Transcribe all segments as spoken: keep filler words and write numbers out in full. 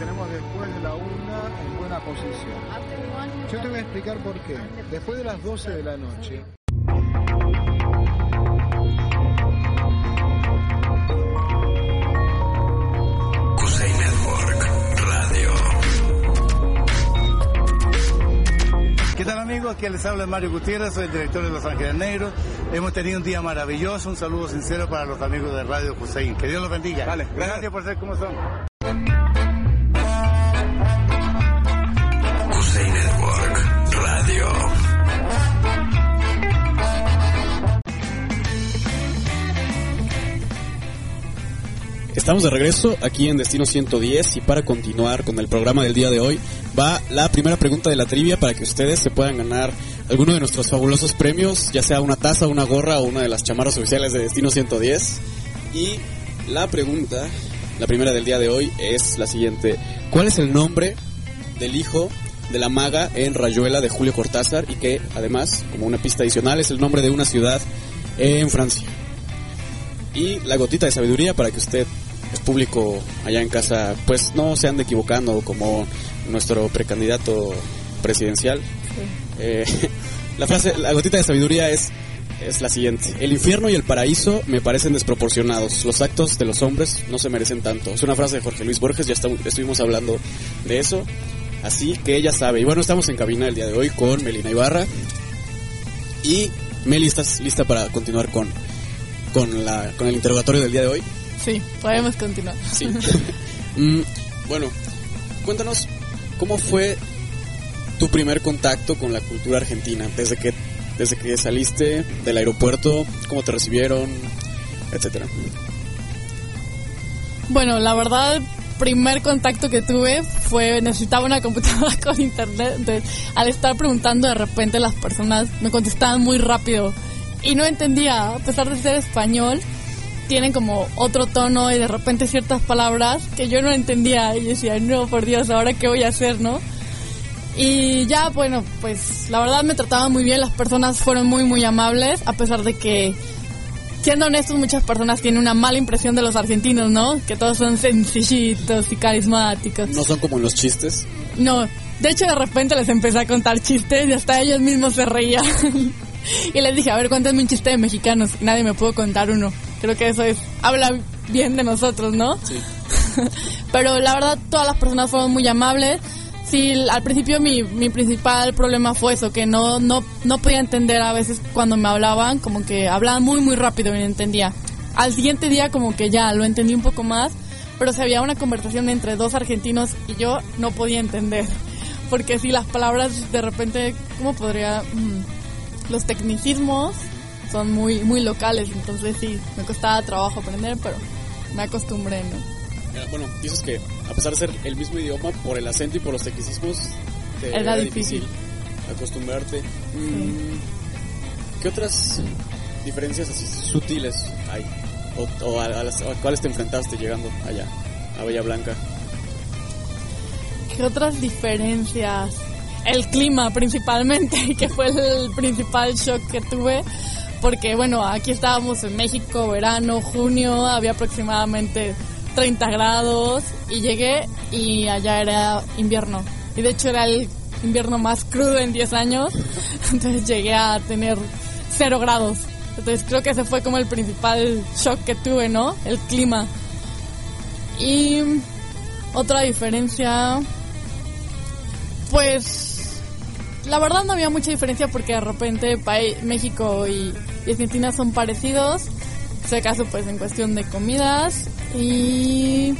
tenemos después de la una en buena posición. Yo te voy a explicar por qué. Después de las doce de la noche... Kusei Network Radio. ¿Qué tal, amigos? Aquí les habla Mario Gutiérrez, soy el director de Los Ángeles Negros. Hemos tenido un día maravilloso, un saludo sincero para los amigos de Radio Kusei. Que Dios los bendiga. Vale, gracias. Gracias por ser como son. Kusei Network Radio. Estamos de regreso aquí en Destino ciento diez y para continuar con el programa del día de hoy va la primera pregunta de la trivia para que ustedes se puedan ganar alguno de nuestros fabulosos premios, ya sea una taza, una gorra o una de las chamarras oficiales de Destino ciento diez. Y la pregunta, la primera del día de hoy es la siguiente: ¿cuál es el nombre del hijo de la maga en Rayuela de Julio Cortázar? Y que además, como una pista adicional, es el nombre de una ciudad en Francia. Y la gotita de sabiduría para que usted, el público allá en casa, pues no se ande equivocando como nuestro precandidato presidencial. Sí. Eh, la frase, la gotita de sabiduría es, es la siguiente: el infierno y el paraíso me parecen desproporcionados, los actos de los hombres no se merecen tanto. Es una frase de Jorge Luis Borges, ya estamos, estuvimos hablando de eso, así que ella sabe. Y bueno, estamos en cabina el día de hoy con Melina Ibarra. Y Meli, ¿estás lista para continuar con, con, la, con el interrogatorio del día de hoy? Sí, podemos continuar. Sí. mm, bueno, cuéntanos, ¿cómo fue tu primer contacto con la cultura argentina? Desde que, desde que saliste del aeropuerto, ¿cómo te recibieron? Etcétera. Bueno, la verdad, el primer contacto que tuve fue, necesitaba una computadora con internet. Entonces, al estar preguntando, de repente las personas me contestaban muy rápido y no entendía, a pesar de ser español, tienen como otro tono y de repente ciertas palabras que yo no entendía y decía, no, por Dios, ¿ahora qué voy a hacer, no? Y ya, bueno, pues la verdad me trataban muy bien, las personas fueron muy, muy amables, a pesar de que, siendo honestos, muchas personas tienen una mala impresión de los argentinos, ¿no? Que todos son sencillitos y carismáticos. ¿No son como en los chistes? No, de hecho de repente les empecé a contar chistes y hasta ellos mismos se reían. Y les dije, a ver, cuéntame un chiste de mexicanos. Y nadie me pudo contar uno. Creo que eso es, habla bien de nosotros, ¿no? Sí. Pero la verdad, todas las personas fueron muy amables. Sí, al principio mi, mi principal problema fue eso, que no, no, no podía entender a veces cuando me hablaban, como que hablaban muy, muy rápido y no entendía. Al siguiente día como que ya lo entendí un poco más, pero si había una conversación entre dos argentinos y yo, no podía entender. Porque si las palabras de repente, ¿cómo podría...? Mm, los tecnicismos son muy muy locales, entonces sí, me costaba trabajo aprender, pero me acostumbré, ¿no? Bueno, dices que a pesar de ser el mismo idioma, por el acento y por los tecnicismos, te era, era difícil. difícil acostumbrarte. Sí. ¿Qué otras diferencias así sutiles hay? ¿O, o a, a las a cuáles te enfrentaste llegando allá, a Bahía Blanca? ¿Qué otras diferencias? El clima principalmente, que fue el principal shock que tuve, porque bueno, aquí estábamos en México, verano, junio, había aproximadamente treinta grados y llegué y allá era invierno, y de hecho era el invierno más crudo en diez años, entonces llegué a tener cero grados, entonces creo que ese fue como el principal shock que tuve, ¿no? El clima. Y otra diferencia, pues la verdad no había mucha diferencia porque de repente México y Argentina son parecidos, si acaso pues en cuestión de comidas y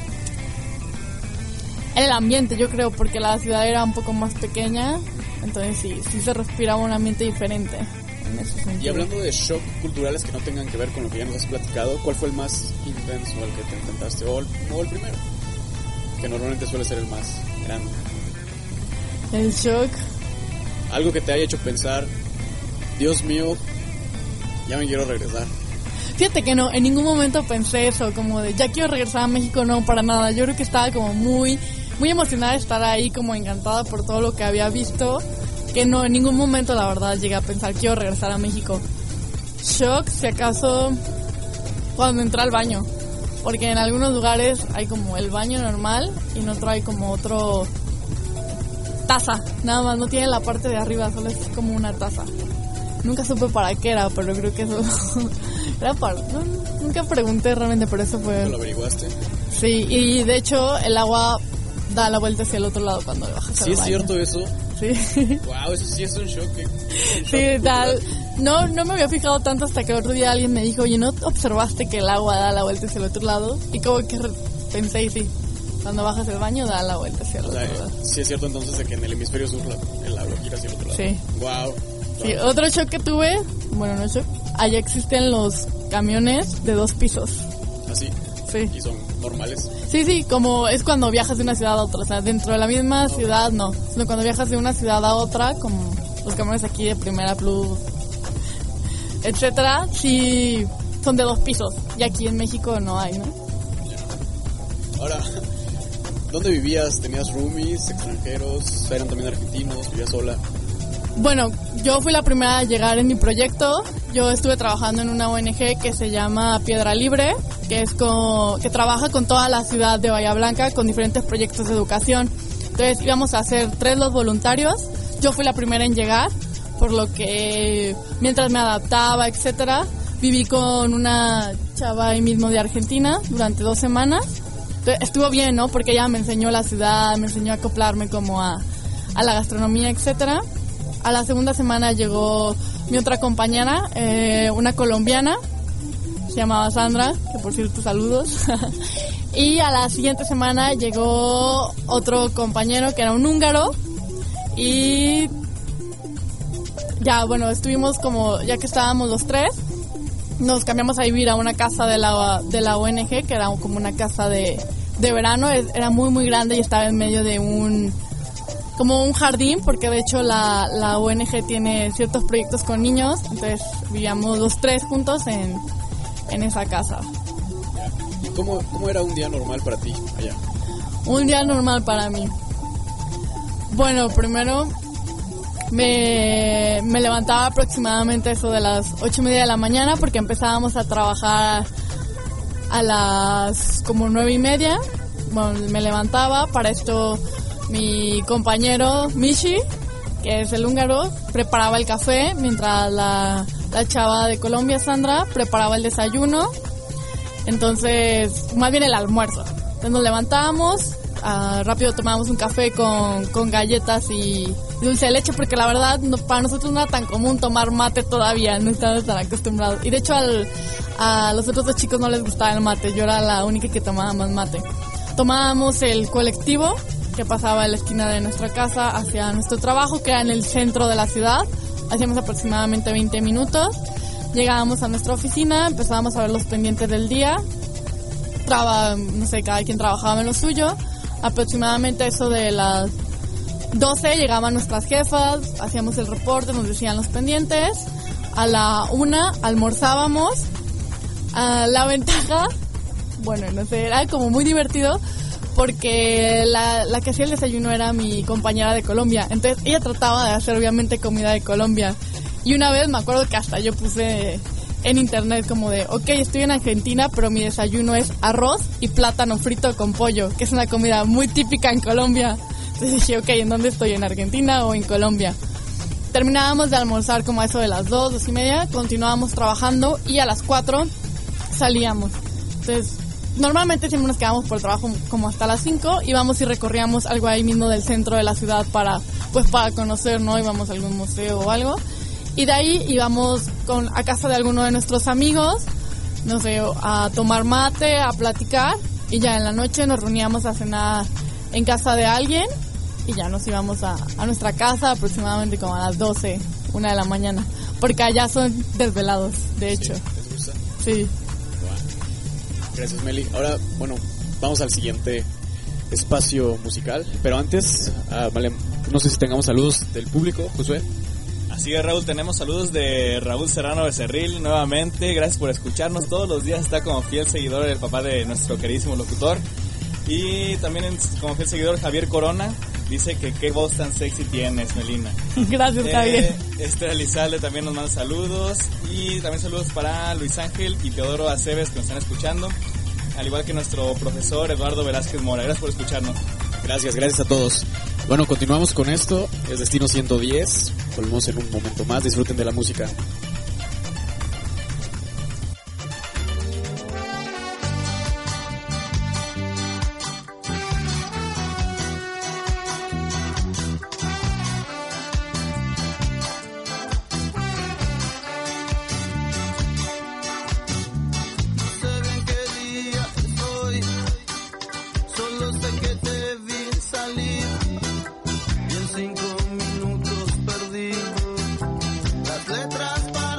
el ambiente, yo creo, porque la ciudad era un poco más pequeña, entonces sí, sí se respiraba un ambiente diferente en ese sentido. Y hablando de shock culturales que no tengan que ver con lo que ya nos has platicado, ¿cuál fue el más intenso al que te enfrentaste? O el, o el primero, que normalmente suele ser el más grande. El shock... Algo que te haya hecho pensar, Dios mío, ya me quiero regresar. Fíjate que no, en ningún momento pensé eso, como de ya quiero regresar a México, no, para nada. Yo creo que estaba como muy, muy emocionada de estar ahí, como encantada por todo lo que había visto, que no, en ningún momento la verdad llegué a pensar quiero regresar a México. Shock, si acaso, cuando entré al baño. porque en algunos lugares hay como el baño normal y en otro hay como otro taza, nada más, no tiene la parte de arriba, solo es como una taza. Nunca supe para qué era, pero creo que eso era para... No, nunca pregunté realmente, pero eso fue... ¿Lo averiguaste? Sí, y de hecho el agua da la vuelta hacia el otro lado cuando le bajas al baño. ¿Sí es cierto eso? Sí. Wow, eso sí es un shock. Un sí, shock tal. No, no me había fijado tanto hasta que otro día alguien me dijo, oye, ¿no observaste que el agua da la vuelta hacia el otro lado? Y como que pensé, y sí, cuando bajas el baño da la vuelta hacia el o sea, otro lado. Sí es cierto entonces de que en el hemisferio sur la, el agua gira hacia el otro lado. Sí. Wow. Sí, otro shock que tuve, bueno, no shock, allá existen los camiones de dos pisos. ¿Así? Sí. ¿Y son normales? Sí, sí, como es cuando viajas de una ciudad a otra, o sea, dentro de la misma okay. ciudad no, sino cuando viajas de una ciudad a otra, como los camiones aquí de Primera Plus, etcétera, sí son de dos pisos, y aquí en México no hay, ¿no? Ahora, ¿dónde vivías? ¿Tenías roomies, extranjeros? ¿Eran también argentinos? ¿Vivías sola? Bueno, yo fui la primera a llegar en mi proyecto. Yo estuve trabajando en una O N G que se llama Piedra Libre, que es con, que trabaja con toda la ciudad de Bahía Blanca con diferentes proyectos de educación. Entonces íbamos a hacer tres los voluntarios. Yo fui la primera en llegar, por lo que mientras me adaptaba, etcétera, viví con una chava ahí mismo de Argentina durante dos semanas. Entonces, estuvo bien, ¿no? Porque ella me enseñó la ciudad, me enseñó a acoplarme como a, a la gastronomía, etcétera. A la segunda semana llegó mi otra compañera, eh, una colombiana, se llamaba Sandra, que por cierto saludos. Y a la siguiente semana llegó otro compañero que era un húngaro. Y ya, bueno, estuvimos como, ya que estábamos los tres, nos cambiamos a vivir a una casa de la, de la O N G, que era como una casa de, de verano. Era muy, muy grande y estaba en medio de un... como un jardín, porque de hecho la, la O N G tiene ciertos proyectos con niños, entonces vivíamos los tres juntos en, en esa casa. ¿Y cómo, cómo era un día normal para ti allá? Un día normal para mí. Bueno, primero me, me levantaba aproximadamente eso de las ocho y media de la mañana, porque empezábamos a trabajar a las como nueve y media. Bueno, me levantaba, para esto mi compañero Mishi, que es el húngaro, preparaba el café, mientras la, la chava de Colombia, Sandra, preparaba el desayuno. Entonces, más bien el almuerzo. Entonces nos levantábamos, uh, rápido tomábamos un café con, con galletas y dulce de leche, porque la verdad no, para nosotros no era tan común tomar mate todavía, no estábamos tan acostumbrados. Y de hecho al, a los otros dos chicos no les gustaba el mate, yo era la única que tomaba más mate. Tomábamos el colectivo que pasaba en la esquina de nuestra casa hacia nuestro trabajo, que era en el centro de la ciudad. Hacíamos aproximadamente veinte minutos. Llegábamos a nuestra oficina, empezábamos a ver los pendientes del día. Traba, no sé, cada quien trabajaba en lo suyo. Aproximadamente eso de las doce llegaban nuestras jefas, hacíamos el reporte, nos decían los pendientes. A la una almorzábamos. A la ventaja, bueno, no sé, era como muy divertido, porque la, la que hacía el desayuno era mi compañera de Colombia. Entonces ella trataba de hacer obviamente comida de Colombia. Y una vez me acuerdo que hasta yo puse en internet como de, ok, estoy en Argentina, pero mi desayuno es arroz y plátano frito con pollo, que es una comida muy típica en Colombia. Entonces dije, ok, ¿en dónde estoy? ¿En Argentina o en Colombia? Terminábamos de almorzar como a eso de las dos, dos y media, continuábamos trabajando y a las cuatro salíamos. Entonces, normalmente siempre nos quedamos por el trabajo como hasta las cinco, íbamos y recorríamos algo ahí mismo del centro de la ciudad para, pues para conocer, ¿no? Íbamos a algún museo o algo. Y de ahí íbamos con, a casa de alguno de nuestros amigos, no sé, a tomar mate, a platicar, y ya en la noche nos reuníamos a cenar en casa de alguien, y ya nos íbamos a, a nuestra casa aproximadamente como a las doce, una de la mañana, porque allá son desvelados, de hecho. ¿Sí? ¿Les gusta? Sí. Gracias, Meli. Ahora, bueno, vamos al siguiente espacio musical, pero antes, ah, vale, no sé si tengamos saludos del público, Josué. Así es, Raúl, tenemos saludos de Raúl Serrano Becerril nuevamente. Gracias por escucharnos todos los días, está como fiel seguidor el papá de nuestro queridísimo locutor. Y también como fiel seguidor Javier Corona, dice que qué voz tan sexy tienes, Melina. Gracias, eh, Javier. Esther Elizalde también nos manda saludos. Y también saludos para Luis Ángel y Teodoro Aceves, que nos están escuchando. al igual que nuestro profesor Eduardo Velázquez Mora. Gracias por escucharnos. Gracias, gracias a todos. Bueno, continuamos con esto. Es Destino ciento diez. Volvemos en un momento más. Disfruten de la música. Cinco minutos perdidos, las letras para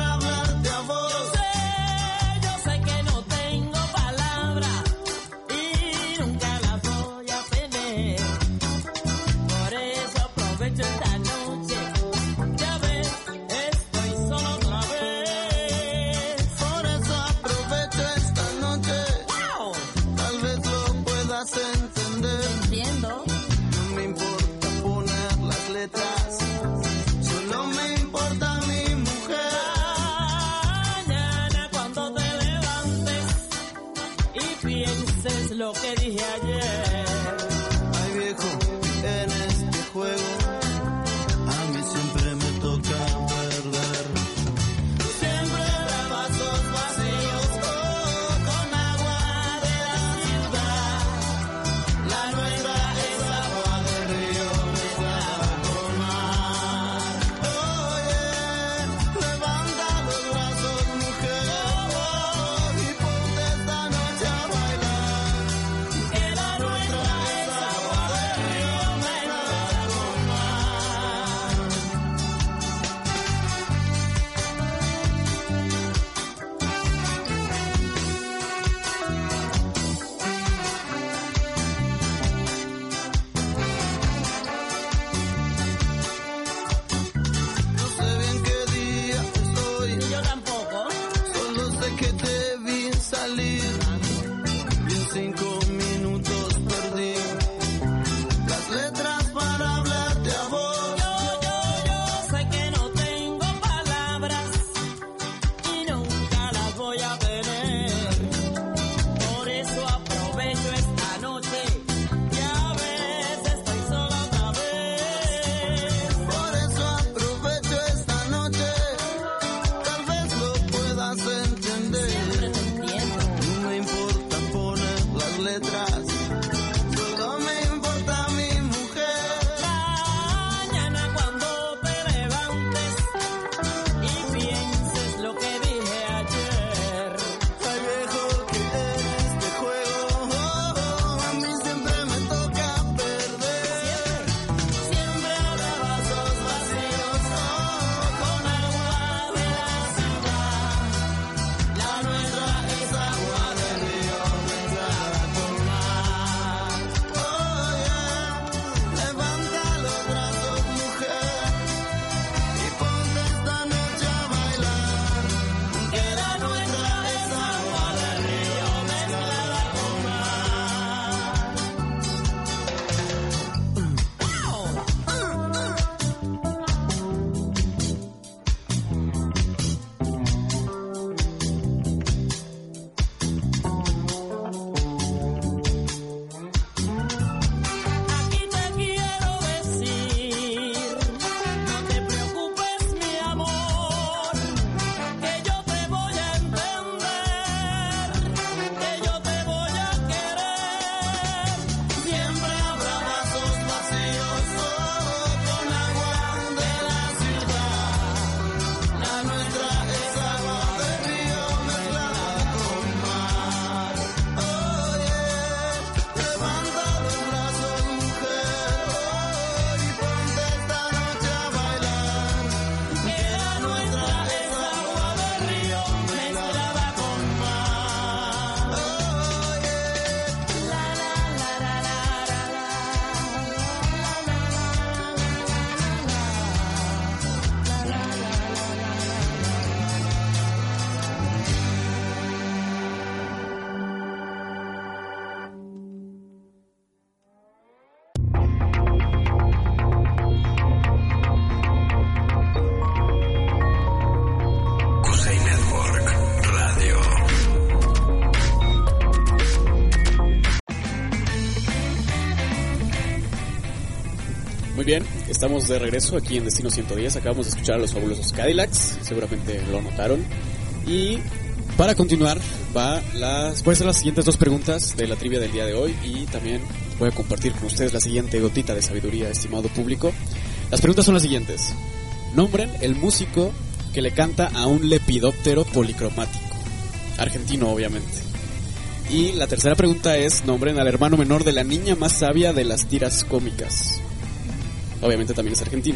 Muy bien, estamos de regreso aquí en Destino ciento diez. Acabamos de escuchar a los fabulosos Cadillacs, seguramente lo notaron. Y para continuar, va las, voy a hacer las siguientes dos preguntas de la trivia del día de hoy. Y también voy a compartir con ustedes la siguiente gotita de sabiduría, estimado público. Las preguntas son las siguientes. Nombren el músico que le canta a un lepidóptero policromático. Argentino, obviamente. Y la tercera pregunta es: nombren al hermano menor de la niña más sabia de las tiras cómicas. Obviamente también es argentina.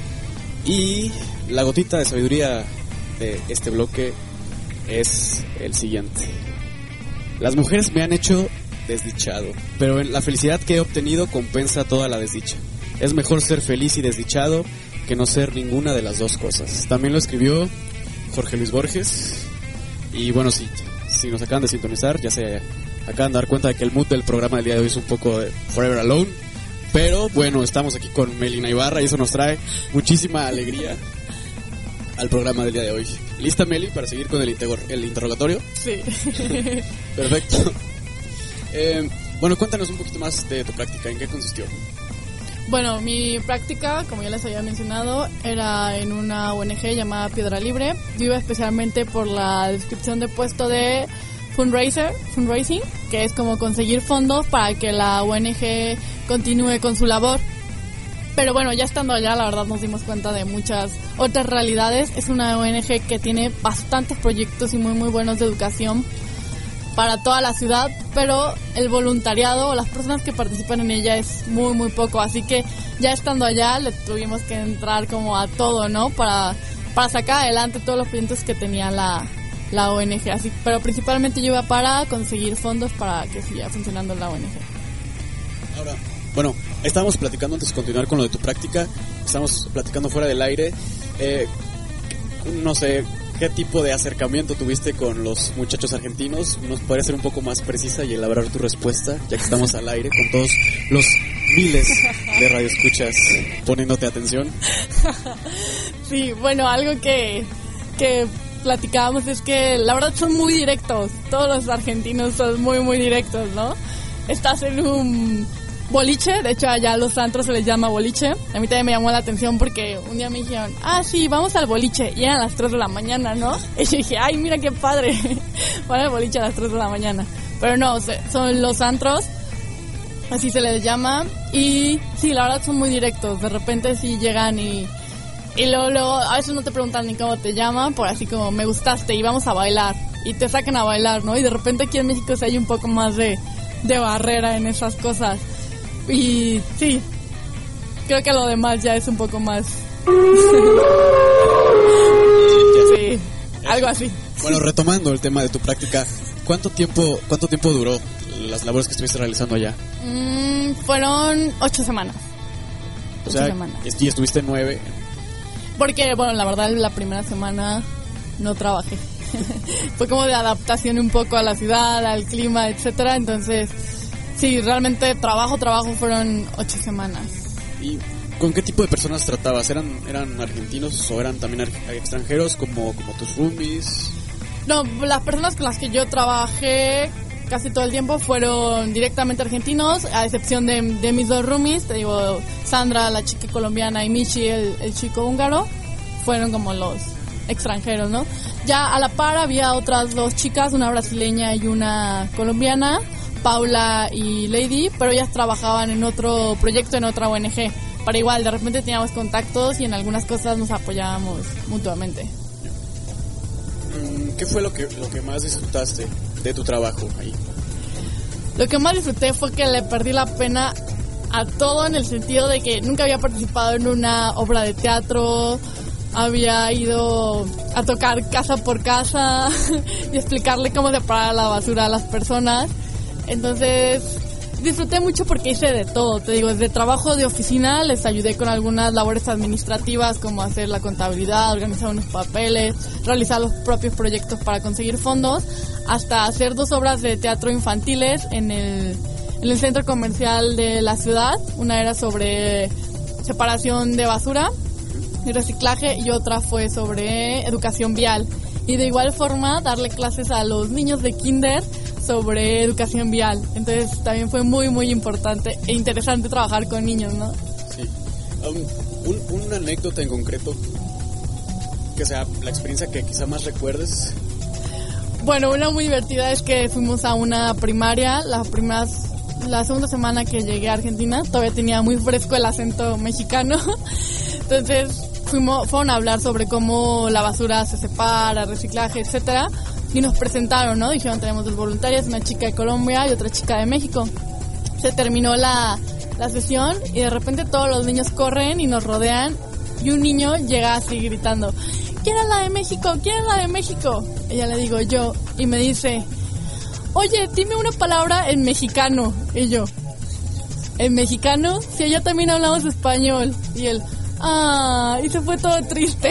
Y la gotita de sabiduría de este bloque es el siguiente. Las mujeres me han hecho desdichado, pero la felicidad que he obtenido compensa toda la desdicha. Es mejor ser feliz y desdichado que no ser ninguna de las dos cosas. También lo escribió Jorge Luis Borges. Y bueno, sí, si nos acaban de sintonizar, ya se acaban de dar cuenta de que el mood del programa del día de hoy es un poco de Forever Alone. Pero bueno, estamos aquí con Melina Ibarra y eso nos trae muchísima alegría al programa del día de hoy. ¿Lista, Meli, para seguir con el, interro- el interrogatorio? Sí. Perfecto. Eh, bueno, cuéntanos un poquito más de tu práctica. ¿En qué consistió? Bueno, mi práctica, como ya les había mencionado, era en una O N G llamada Piedra Libre. Yo iba especialmente por la descripción de puesto de fundraiser, fundraising, que es como conseguir fondos para que la O N G continúe con su labor. Pero bueno, ya estando allá, la verdad nos dimos cuenta de muchas otras realidades. Es una O N G que tiene bastantes proyectos y muy muy buenos de educación para toda la ciudad, pero el voluntariado o las personas que participan en ella es muy muy poco, así que ya estando allá le tuvimos que entrar como a todo, ¿no? Para, para sacar adelante todos los proyectos que tenía la, la O N G, así, pero principalmente yo iba para conseguir fondos para que siga funcionando la O N G. Ahora, bueno, estábamos platicando antes de continuar con lo de tu práctica, estábamos platicando fuera del aire, eh, no sé, ¿qué tipo de acercamiento tuviste con los muchachos argentinos? ¿Nos podrías ser un poco más precisa y elaborar tu respuesta, ya que estamos al aire con todos los miles de radioescuchas poniéndote atención? Sí, bueno, algo que, que platicábamos es que la verdad son muy directos. Todos los argentinos son muy, muy directos, ¿no? Estás en un boliche, de hecho allá a los antros se les llama boliche. A mí también me llamó la atención porque un día me dijeron, ah sí, vamos al boliche, y eran las tres de la mañana, ¿no? Y yo dije, ay mira qué padre, van al boliche a las tres de la mañana. Pero no, son los antros, así se les llama, y sí, la verdad son muy directos. De repente sí llegan y y luego, luego a veces no te preguntan ni cómo te llaman, por así como me gustaste y vamos a bailar, y te sacan a bailar, ¿no? Y de repente aquí en México sí hay un poco más de, de barrera en esas cosas. Y sí, creo que lo demás ya es un poco más... sí, algo así. Bueno, retomando el tema de tu práctica, ¿cuánto tiempo cuánto tiempo duró las labores que estuviste realizando allá? Mm, fueron ocho semanas. O sea, ocho semanas. y estuviste nueve. Porque, bueno, la verdad la primera semana no trabajé. Fue como de adaptación un poco a la ciudad, al clima, etcétera. Entonces... sí, realmente trabajo, trabajo fueron ocho semanas. ¿Y con qué tipo de personas tratabas? ¿Eran eran argentinos o eran también ar- extranjeros como, como tus roomies? No, las personas con las que yo trabajé casi todo el tiempo fueron directamente argentinos, a excepción de, de mis dos roomies, te digo, Sandra, la chica colombiana, y Michi, el, el chico húngaro, fueron como los extranjeros, ¿no? Ya a la par había otras dos chicas, una brasileña y una colombiana, Paula y Lady, pero ellas trabajaban en otro proyecto, en otra O N G. Pero igual, de repente teníamos contactos y en algunas cosas nos apoyábamos mutuamente. ¿Qué fue lo que, lo que más disfrutaste de tu trabajo ahí? Lo que más disfruté fue que le perdí la pena a todo, en el sentido de que nunca había participado en una obra de teatro, había ido a tocar casa por casa y explicarle cómo separar la basura a las personas. Entonces disfruté mucho porque hice de todo, te digo, desde trabajo de oficina, les ayudé con algunas labores administrativas como hacer la contabilidad, organizar unos papeles, realizar los propios proyectos para conseguir fondos, hasta hacer dos obras de teatro infantiles en el, en el centro comercial de la ciudad. Una era sobre separación de basura y reciclaje y otra fue sobre educación vial. Y de igual forma darle clases a los niños de kinder sobre educación vial. Entonces también fue muy muy importante e interesante trabajar con niños, ¿no? Sí. Um, un, una anécdota en concreto que sea la experiencia que quizá más recuerdes. Bueno, una muy divertida es que fuimos a una primaria, las primeras, la segunda semana que llegué a Argentina, todavía tenía muy fresco el acento mexicano, entonces fuimos, fueron a hablar sobre cómo la basura se separa, reciclaje, etcétera, y nos presentaron, ¿no? Dijeron, tenemos dos voluntarias, una chica de Colombia y otra chica de México. Se terminó la, la sesión y de repente todos los niños corren y nos rodean y un niño llega así gritando, ¿quién es la de México? ¿Quién es la de México? Y ya le digo yo, y me dice, oye, dime una palabra en mexicano. Y yo, ¿en mexicano? Si allá también hablamos español. Y él, ah, y se fue todo triste.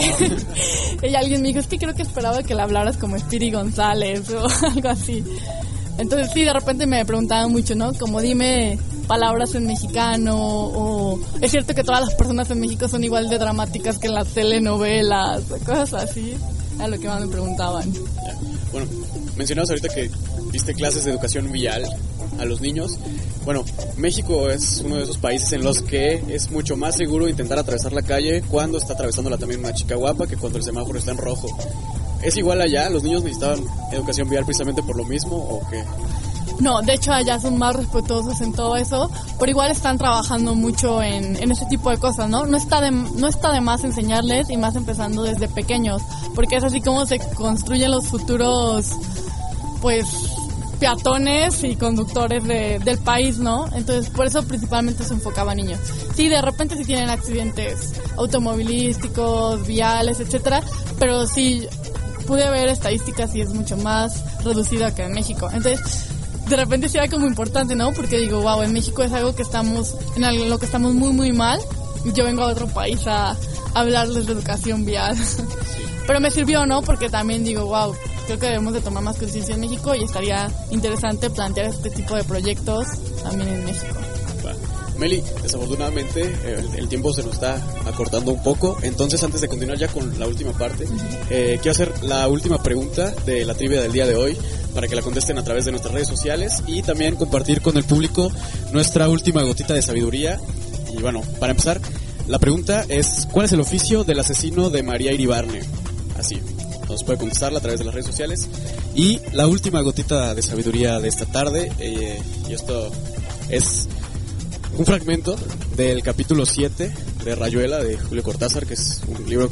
Y alguien me dijo, es que creo que esperaba que le hablaras como Spiri González o algo así. Entonces sí, de repente me preguntaban mucho, ¿no? Como dime palabras en mexicano, o es cierto que todas las personas en México son igual de dramáticas que en las telenovelas, cosas así, a lo que más me preguntaban. Bueno, mencionabas ahorita que diste clases de educación vial a los niños. Bueno, México es uno de esos países en los que es mucho más seguro intentar atravesar la calle cuando está atravesándola también una chica guapa que cuando el semáforo está en rojo. ¿Es igual allá? ¿Los niños necesitaban educación vial precisamente por lo mismo o qué? No, de hecho allá son más respetuosos en todo eso, pero igual están trabajando mucho en, en ese tipo de cosas, ¿no? No está de, no está de más enseñarles, y más empezando desde pequeños, porque es así como se construyen los futuros, pues, peatones y conductores de, del país, ¿no? Entonces, por eso principalmente se enfocaba a niños. Sí, de repente sí tienen accidentes automovilísticos, viales, etcétera, pero sí pude ver estadísticas y es mucho más reducida que en México. Entonces, de repente sí era como importante, ¿no? Porque digo, wow, en México es algo que estamos, en lo que estamos muy, muy mal, y yo vengo a otro país a, a hablarles de educación vial. Sí. Pero me sirvió, ¿no? Porque también digo, wow, creo que debemos de tomar más conciencia en México y estaría interesante plantear este tipo de proyectos también en México. Meli, desafortunadamente el, el tiempo se nos está acortando un poco, entonces antes de continuar ya con la última parte, eh, quiero hacer la última pregunta de la trivia del día de hoy para que la contesten a través de nuestras redes sociales y también compartir con el público nuestra última gotita de sabiduría. Y bueno, para empezar, la pregunta es, ¿cuál es el oficio del asesino de María Iribarne? Así, nos puede contestarla a través de las redes sociales. Y la última gotita de sabiduría de esta tarde, eh, y esto es un fragmento del capítulo siete de Rayuela de Julio Cortázar, que es un libro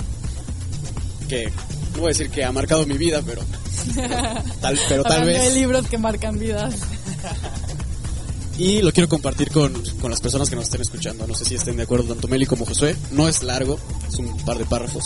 que no voy a decir que ha marcado mi vida, pero tal, pero tal vez. Hay libros que marcan vidas. Y lo quiero compartir con, con las personas que nos estén escuchando. No sé si estén de acuerdo tanto Meli como Josué. No es largo, es un par de párrafos.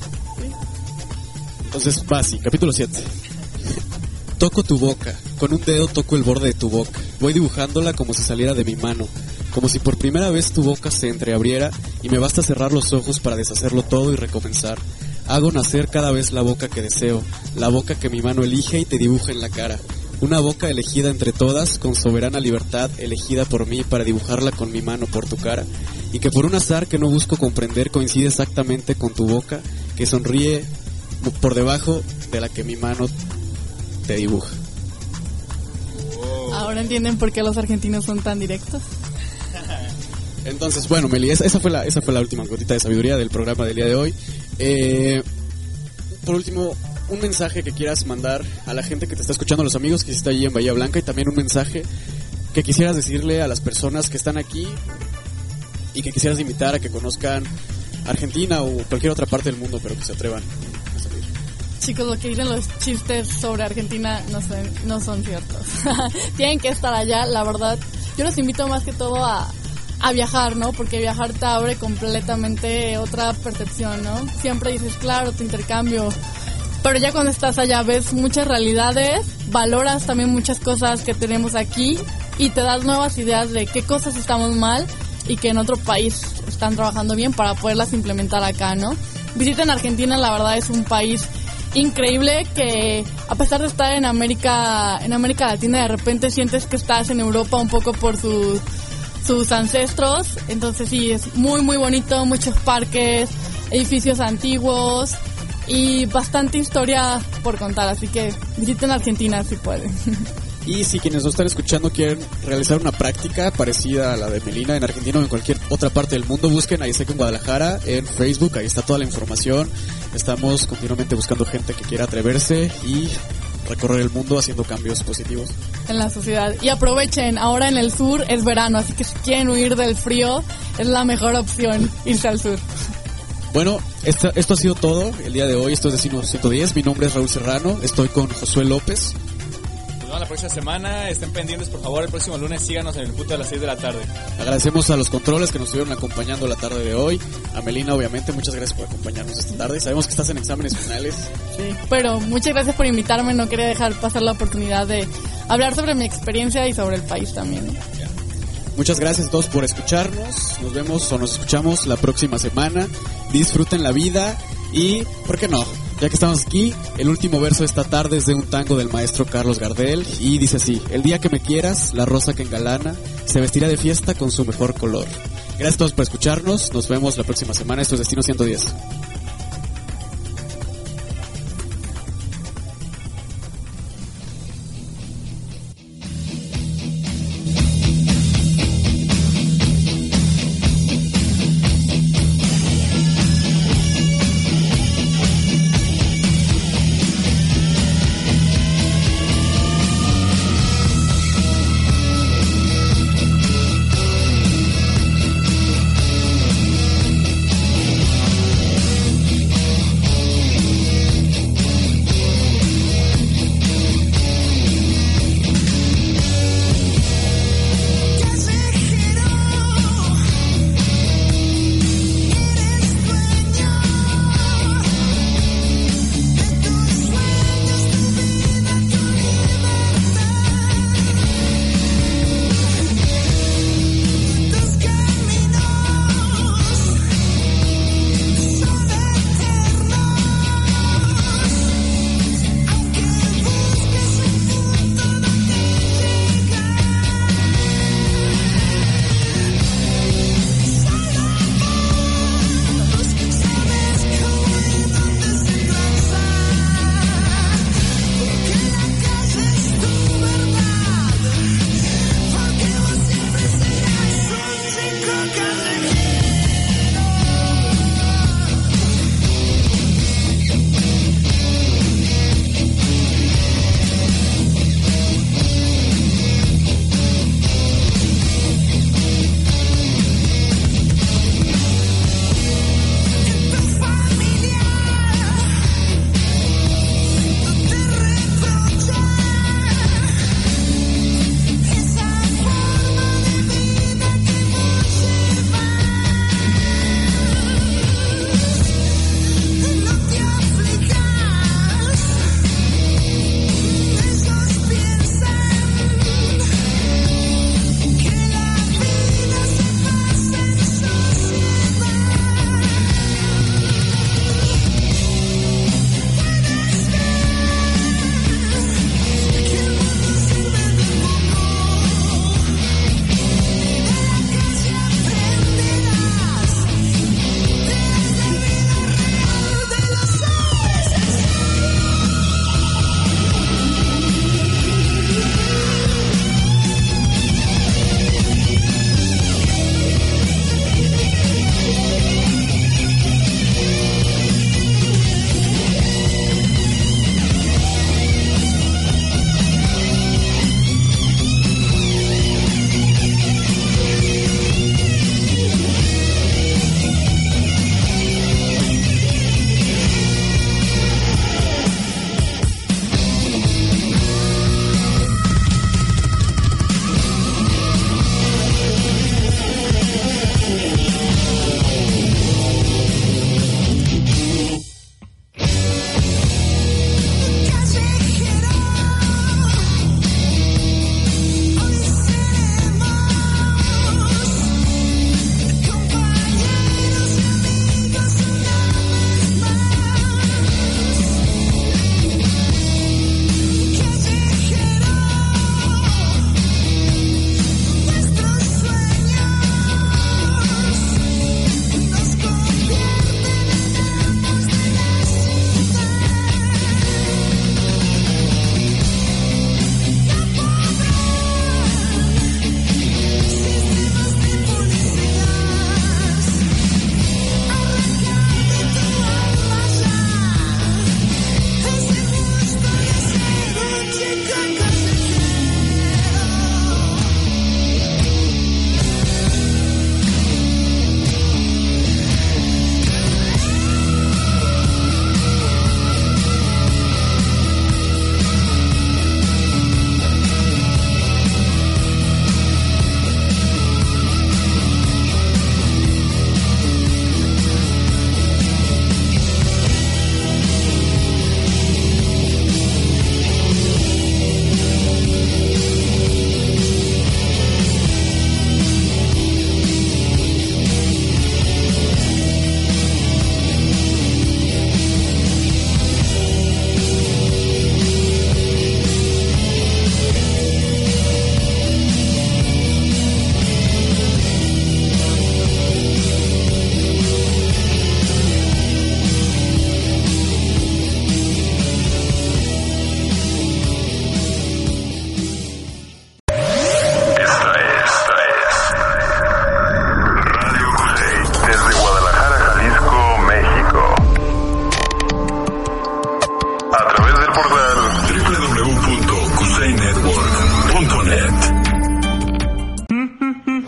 Entonces va así, capítulo siete. Toco tu boca, con un dedo toco el borde de tu boca. Voy dibujándola como si saliera de mi mano, como si por primera vez tu boca se entreabriera y me basta cerrar los ojos para deshacerlo todo y recomenzar. Hago nacer cada vez la boca que deseo, la boca que mi mano elige y te dibuja en la cara. Una boca elegida entre todas, con soberana libertad, elegida por mí para dibujarla con mi mano por tu cara, y que por un azar que no busco comprender coincide exactamente con tu boca, que sonríe por debajo de la que mi mano te dibuja. ¿Ahora entienden por qué los argentinos son tan directos? Entonces, bueno, Meli, esa, esa fue la esa fue la última gotita de sabiduría del programa del día de hoy. Eh, por último, un mensaje que quieras mandar a la gente que te está escuchando, a los amigos que está allí en Bahía Blanca, y también un mensaje que quisieras decirle a las personas que están aquí y que quisieras invitar a que conozcan Argentina o cualquier otra parte del mundo, pero que se atrevan a salir. Chicos, lo que dicen los chistes sobre Argentina no son, no son ciertos. Tienen que estar allá, la verdad. Yo los invito más que todo a a viajar, ¿no? Porque viajar te abre completamente otra percepción, ¿no? Siempre dices, claro, tu intercambio, pero ya cuando estás allá ves muchas realidades, valoras también muchas cosas que tenemos aquí y te das nuevas ideas de qué cosas estamos mal y que en otro país están trabajando bien para poderlas implementar acá, ¿no? Visiten Argentina, la verdad es un país increíble que a pesar de estar en América, en América Latina, de repente sientes que estás en Europa un poco por sus sus ancestros. Entonces sí, es muy muy bonito, muchos parques, edificios antiguos y bastante historia por contar, así que visiten Argentina si pueden. Y si quienes nos están escuchando quieren realizar una práctica parecida a la de Melina en Argentina o en cualquier otra parte del mundo, busquen a ISEC en Guadalajara en Facebook, ahí está toda la información. Estamos continuamente buscando gente que quiera atreverse y recorrer el mundo haciendo cambios positivos en la sociedad. Y aprovechen, ahora en el sur es verano, así que si quieren huir del frío, es la mejor opción irse al sur. Bueno, esto, esto ha sido todo el día de hoy. Esto es Destino ciento diez. Mi nombre es Raúl Serrano. Estoy con Josué López. Nos vemos la próxima semana. Estén pendientes, por favor. El próximo lunes síganos en el punto de las seis de la tarde. Agradecemos a los controles que nos estuvieron acompañando la tarde de hoy. A Melina, obviamente, muchas gracias por acompañarnos esta tarde. Sabemos que estás en exámenes finales. Sí, pero muchas gracias por invitarme. No quería dejar pasar la oportunidad de hablar sobre mi experiencia y sobre el país también, ¿no? Muchas gracias a todos por escucharnos. Nos vemos o nos escuchamos la próxima semana. Disfruten la vida y, ¿por qué no? Ya que estamos aquí, el último verso de esta tarde es de un tango del maestro Carlos Gardel y dice así: el día que me quieras, la rosa que engalana se vestirá de fiesta con su mejor color. Gracias a todos por escucharnos. Nos vemos la próxima semana. Esto es Destino ciento diez.